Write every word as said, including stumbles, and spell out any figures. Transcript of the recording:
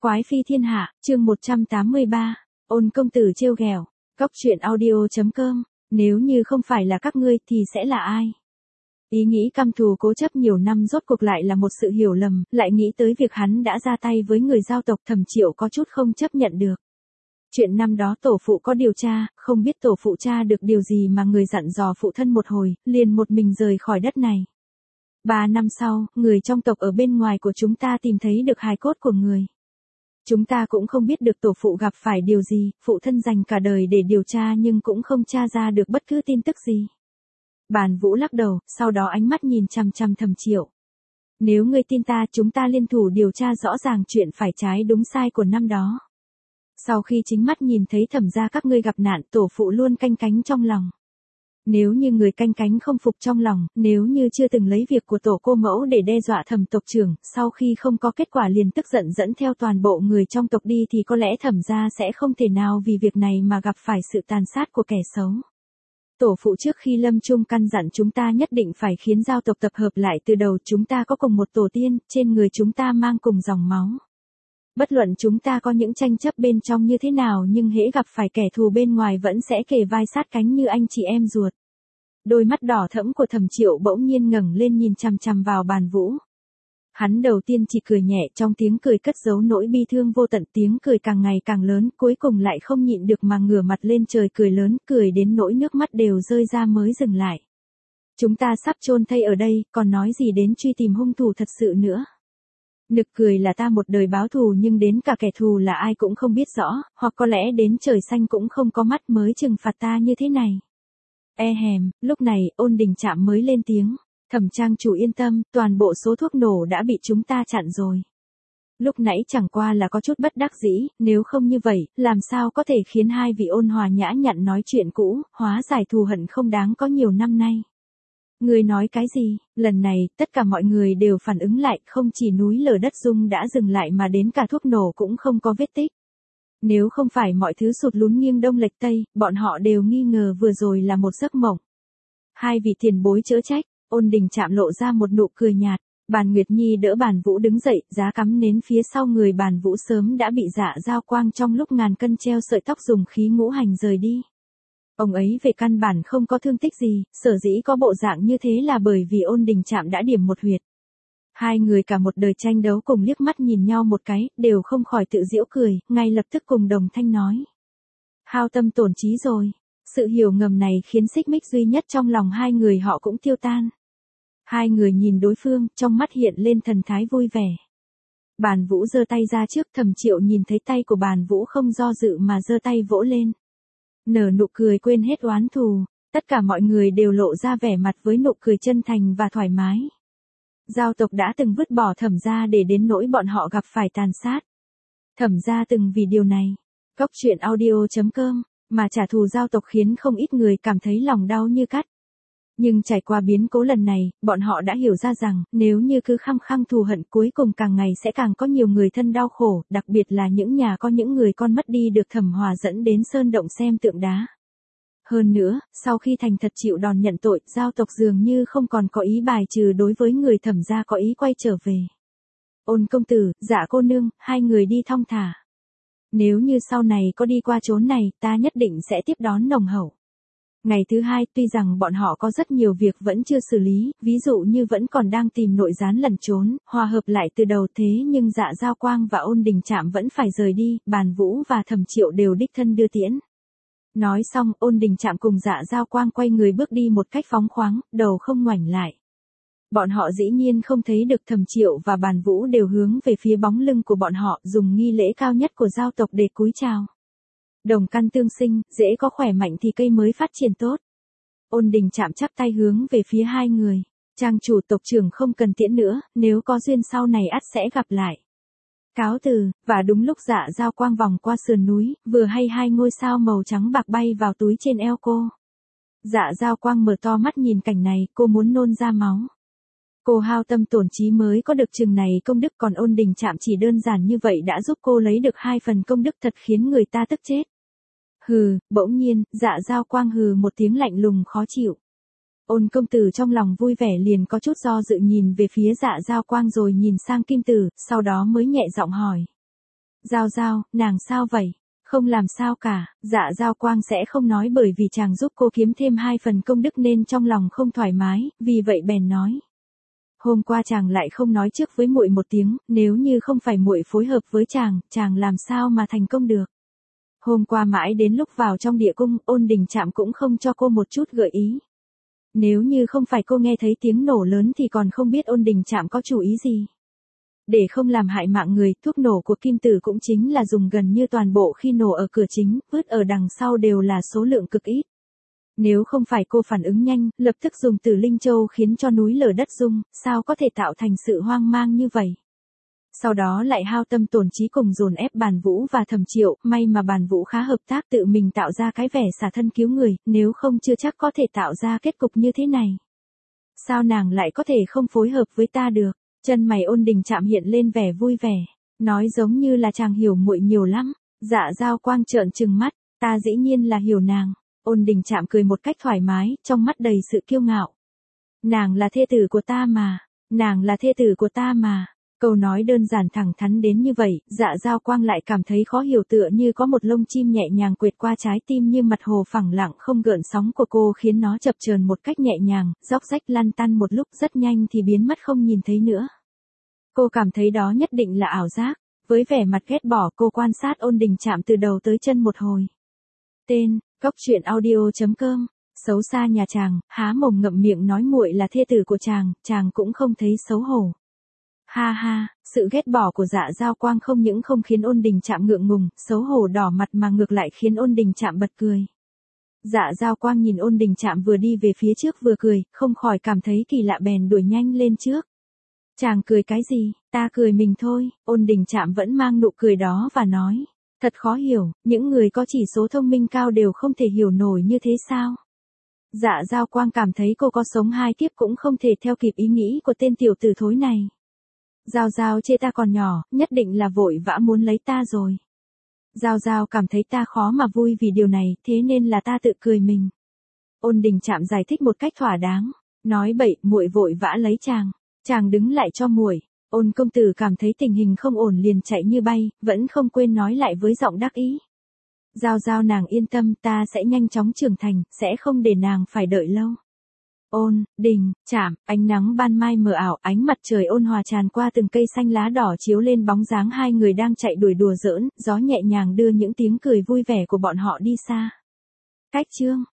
Quái phi thiên hạ, chương một trăm tám mươi ba, Ôn công tử trêu ghẹo. Cóc truyện audio chấm com, nếu như không phải là các ngươi thì sẽ là ai? Ý nghĩ căm thù cố chấp nhiều năm rốt cuộc lại là một sự hiểu lầm, lại nghĩ tới việc hắn đã ra tay với người giao tộc, Thẩm Triệu có chút không chấp nhận được. Chuyện năm đó tổ phụ có điều tra, không biết tổ phụ tra được điều gì mà người dặn dò phụ thân một hồi, liền một mình rời khỏi đất này. Ba năm sau, người trong tộc ở bên ngoài của chúng ta tìm thấy được hài cốt của người. Chúng ta cũng không biết được tổ phụ gặp phải điều gì, phụ thân dành cả đời để điều tra nhưng cũng không tra ra được bất cứ tin tức gì. Bàn Vũ lắc đầu, sau đó ánh mắt nhìn chằm chằm Thẩm Triệu. Nếu ngươi tin ta, chúng ta liên thủ điều tra rõ ràng chuyện phải trái đúng sai của năm đó. Sau khi chính mắt nhìn thấy Thẩm gia các ngươi gặp nạn, tổ phụ luôn canh cánh trong lòng. Nếu như người canh cánh không phục trong lòng, nếu như chưa từng lấy việc của tổ cô mẫu để đe dọa Thẩm tộc trưởng, sau khi không có kết quả liền tức giận dẫn theo toàn bộ người trong tộc đi thì có lẽ Thẩm gia sẽ không thể nào vì việc này mà gặp phải sự tàn sát của kẻ xấu. Tổ phụ trước khi lâm chung căn dặn chúng ta nhất định phải khiến giao tộc tập hợp lại từ đầu, chúng ta có cùng một tổ tiên, trên người chúng ta mang cùng dòng máu. Bất luận chúng ta có những tranh chấp bên trong như thế nào nhưng hễ gặp phải kẻ thù bên ngoài vẫn sẽ kề vai sát cánh như anh chị em ruột. Đôi mắt đỏ thẫm của Thẩm Triệu bỗng nhiên ngẩng lên nhìn chằm chằm vào Bàn Vũ. Hắn đầu tiên chỉ cười nhẹ, trong tiếng cười cất giấu nỗi bi thương vô tận, tiếng cười càng ngày càng lớn, cuối cùng lại không nhịn được mà ngửa mặt lên trời cười lớn, cười đến nỗi nước mắt đều rơi ra mới dừng lại. Chúng ta sắp chôn thây ở đây, còn nói gì đến truy tìm hung thủ thật sự nữa. Nực cười là ta một đời báo thù nhưng đến cả kẻ thù là ai cũng không biết rõ, hoặc có lẽ đến trời xanh cũng không có mắt mới trừng phạt ta như thế này. E hèm, lúc này, Ôn Đình Trạm mới lên tiếng. Thẩm trang chủ yên tâm, toàn bộ số thuốc nổ đã bị chúng ta chặn rồi. Lúc nãy chẳng qua là có chút bất đắc dĩ, nếu không như vậy, làm sao có thể khiến hai vị ôn hòa nhã nhặn nói chuyện cũ, hóa giải thù hận không đáng có nhiều năm nay. Người nói cái gì? Lần này, tất cả mọi người đều phản ứng lại, không chỉ núi lở đất rung đã dừng lại mà đến cả thuốc nổ cũng không có vết tích. Nếu không phải mọi thứ sụt lún nghiêng đông lệch tây, bọn họ đều nghi ngờ vừa rồi là một giấc mộng. Hai vị tiền bối chớ trách. Ôn Đình Trạm lộ ra một nụ cười nhạt. Bàn Nguyệt Nhi đỡ Bàn Vũ đứng dậy, giá cắm nến phía sau người Bàn Vũ sớm đã bị Dạ Giao Quang trong lúc ngàn cân treo sợi tóc dùng khí ngũ hành rời đi. Ông ấy về căn bản không có thương tích gì, sở dĩ có bộ dạng như thế là bởi vì Ôn Đình Trạm đã điểm một huyệt. Hai người cả một đời tranh đấu cùng liếc mắt nhìn nhau một cái, đều không khỏi tự giễu cười, ngay lập tức cùng đồng thanh nói. Hao tâm tổn trí rồi. Sự hiểu ngầm này khiến xích mích duy nhất trong lòng hai người họ cũng tiêu tan. Hai người nhìn đối phương, trong mắt hiện lên thần thái vui vẻ. Bàn Vũ giơ tay ra trước, Thẩm Triệu nhìn thấy tay của Bàn Vũ không do dự mà giơ tay vỗ lên. Nở nụ cười quên hết oán thù, tất cả mọi người đều lộ ra vẻ mặt với nụ cười chân thành và thoải mái. Giao tộc đã từng vứt bỏ Thẩm gia để đến nỗi bọn họ gặp phải tàn sát. Thẩm gia từng vì điều này, cóc truyện audio chấm com, mà trả thù giao tộc khiến không ít người cảm thấy lòng đau như cắt. Nhưng trải qua biến cố lần này, bọn họ đã hiểu ra rằng, nếu như cứ khăng khăng thù hận cuối cùng càng ngày sẽ càng có nhiều người thân đau khổ, đặc biệt là những nhà có những người con mất đi được Thẩm Hòa dẫn đến sơn động xem tượng đá. Hơn nữa, sau khi thành thật chịu đòn nhận tội, giao tộc dường như không còn có ý bài trừ đối với người Thẩm gia có ý quay trở về. Ôn công tử, Dạ cô nương, hai người đi thong thả. Nếu như sau này có đi qua chốn này, ta nhất định sẽ tiếp đón nồng hậu. Ngày thứ hai, tuy rằng bọn họ có rất nhiều việc vẫn chưa xử lý, ví dụ như vẫn còn đang tìm nội gián lẩn trốn, hòa hợp lại từ đầu, thế nhưng Dạ Giao Quang và Ôn Đình Trạm vẫn phải rời đi, Bàn Vũ và Thẩm Triệu đều đích thân đưa tiễn. Nói xong, Ôn Đình Trạm cùng Dạ Giao Quang quay người bước đi một cách phóng khoáng, đầu không ngoảnh lại. Bọn họ dĩ nhiên không thấy được Thẩm Triệu và Bàn Vũ đều hướng về phía bóng lưng của bọn họ, dùng nghi lễ cao nhất của giao tộc để cúi chào. Đồng căn tương sinh, dễ có khỏe mạnh thì cây mới phát triển tốt. Ôn Đình Trạm chắp tay hướng về phía hai người. Trang chủ tộc trưởng không cần tiễn nữa, nếu có duyên sau này ắt sẽ gặp lại. Cáo từ, và đúng lúc Dạ Giao Quang vòng qua sườn núi, vừa hay hai ngôi sao màu trắng bạc bay vào túi trên eo cô. Dạ Giao Quang mở to mắt nhìn cảnh này, cô muốn nôn ra máu. Cô hao tâm tổn trí mới có được chừng này công đức, còn Ôn Đình Trạm chỉ đơn giản như vậy đã giúp cô lấy được hai phần công đức, thật khiến người ta tức chết. Hừ, bỗng nhiên, Dạ Giao Quang hừ một tiếng lạnh lùng khó chịu. Ôn công tử trong lòng vui vẻ liền có chút do dự nhìn về phía Dạ Giao Quang rồi nhìn sang Kim Tử, sau đó mới nhẹ giọng hỏi. Giao Giao, nàng sao vậy? Không làm sao cả, Dạ Giao Quang sẽ không nói bởi vì chàng giúp cô kiếm thêm hai phần công đức nên trong lòng không thoải mái, vì vậy bèn nói. Hôm qua chàng lại không nói trước với muội một tiếng, nếu như không phải muội phối hợp với chàng, chàng làm sao mà thành công được. Hôm qua mãi đến lúc vào trong địa cung, Ôn Đình Trạm cũng không cho cô một chút gợi ý. Nếu như không phải cô nghe thấy tiếng nổ lớn thì còn không biết Ôn Đình Trạm có chủ ý gì. Để không làm hại mạng người, thuốc nổ của kim tử cũng chính là dùng gần như toàn bộ khi nổ ở cửa chính, vứt ở đằng sau đều là số lượng cực ít. Nếu không phải cô phản ứng nhanh, lập tức dùng Tử Linh Châu khiến cho núi lở đất rung, sao có thể tạo thành sự hoang mang như vậy. Sau đó lại hao tâm tổn trí cùng dồn ép Bàn Vũ và Thẩm Triệu, may mà Bàn Vũ khá hợp tác tự mình tạo ra cái vẻ xả thân cứu người, nếu không chưa chắc có thể tạo ra kết cục như thế này. Sao nàng lại có thể không phối hợp với ta được? Chân mày Ôn Đình Trạm hiện lên vẻ vui vẻ, nói giống như là chàng hiểu muội nhiều lắm. Dạ Giao Quang trợn trừng mắt, ta dĩ nhiên là hiểu nàng. Ôn Đình Trạm cười một cách thoải mái, trong mắt đầy sự kiêu ngạo. Nàng là thê tử của ta mà, nàng là thê tử của ta mà. Câu nói đơn giản thẳng thắn đến như vậy, Dạ Giao Quang lại cảm thấy khó hiểu, tựa như có một lông chim nhẹ nhàng quệt qua trái tim như mặt hồ phẳng lặng không gợn sóng của cô khiến nó chập chờn một cách nhẹ nhàng, róc rách lăn tăn một lúc rất nhanh thì biến mất không nhìn thấy nữa. Cô cảm thấy đó nhất định là ảo giác, với vẻ mặt ghét bỏ cô quan sát Ôn Đình Trạm từ đầu tới chân một hồi. Tên, Cóc Truyện Audio chấm com, xấu xa nhà chàng, há mồm ngậm miệng nói muội là thê tử của chàng, chàng cũng không thấy xấu hổ. Ha ha, sự ghét bỏ của Dạ Giao Quang không những không khiến Ôn Đình Trạm ngượng ngùng, xấu hổ đỏ mặt mà ngược lại khiến Ôn Đình Trạm bật cười. Dạ Giao Quang nhìn Ôn Đình Trạm vừa đi về phía trước vừa cười, không khỏi cảm thấy kỳ lạ bèn đuổi nhanh lên trước. Chàng cười cái gì, ta cười mình thôi. Ôn Đình Trạm vẫn mang nụ cười đó và nói. Thật khó hiểu, những người có chỉ số thông minh cao đều không thể hiểu nổi như thế sao? Dạ Giao Quang cảm thấy cô có sống hai kiếp cũng không thể theo kịp ý nghĩ của tên tiểu tử thối này. Giao Giao chê ta còn nhỏ, nhất định là vội vã muốn lấy ta rồi. Giao Giao cảm thấy ta khó mà vui vì điều này, thế nên là ta tự cười mình. Ôn Đình Trạm giải thích một cách thỏa đáng, nói bậy, muội vội vã lấy chàng, chàng đứng lại cho muội. Ôn công tử cảm thấy tình hình không ổn liền chạy như bay, vẫn không quên nói lại với giọng đắc ý. Giao Giao nàng yên tâm, ta sẽ nhanh chóng trưởng thành, sẽ không để nàng phải đợi lâu. Ôn Đình Trạm, ánh nắng ban mai mờ ảo, ánh mặt trời ôn hòa tràn qua từng cây xanh lá đỏ chiếu lên bóng dáng hai người đang chạy đuổi đùa giỡn, gió nhẹ nhàng đưa những tiếng cười vui vẻ của bọn họ đi xa. Cách chương